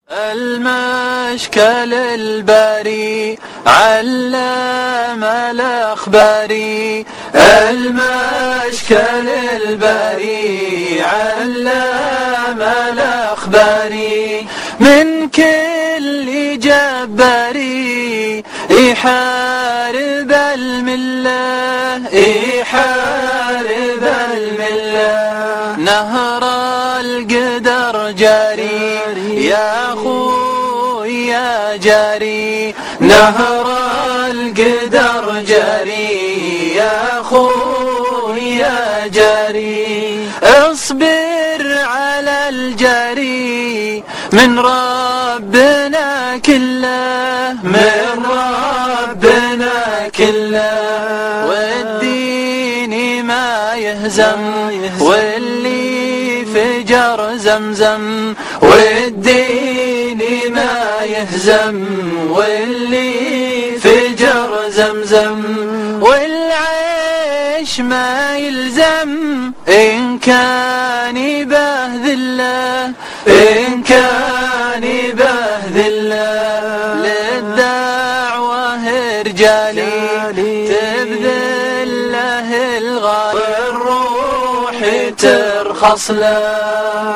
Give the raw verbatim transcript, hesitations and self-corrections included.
المشكل الباري علام الأخباري، المشكل الباري علام الأخباري، من كل جباري يحارب الملة يحارب الملة. نهر القدر جاري يا أخوي يا جاري، نهر القدر جاري يا أخوي يا جاري. اصبر على الجاري من ربنا كله، من ربنا كله. والدين ما يهزم واللي فجر زمزم، والدين ما يهزم واللي فجر زمزم. والعيش ما يلزم إن كان بهذله، إن كان بهذله. للدعوة رجالي تبذل له الغالي، والروح ترخص له.